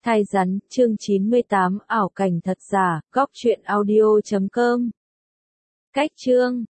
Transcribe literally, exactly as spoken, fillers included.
Thai rắn, chương chín mươi tám, ảo cảnh thật giả, góc truyện audio chấm com. Cách chương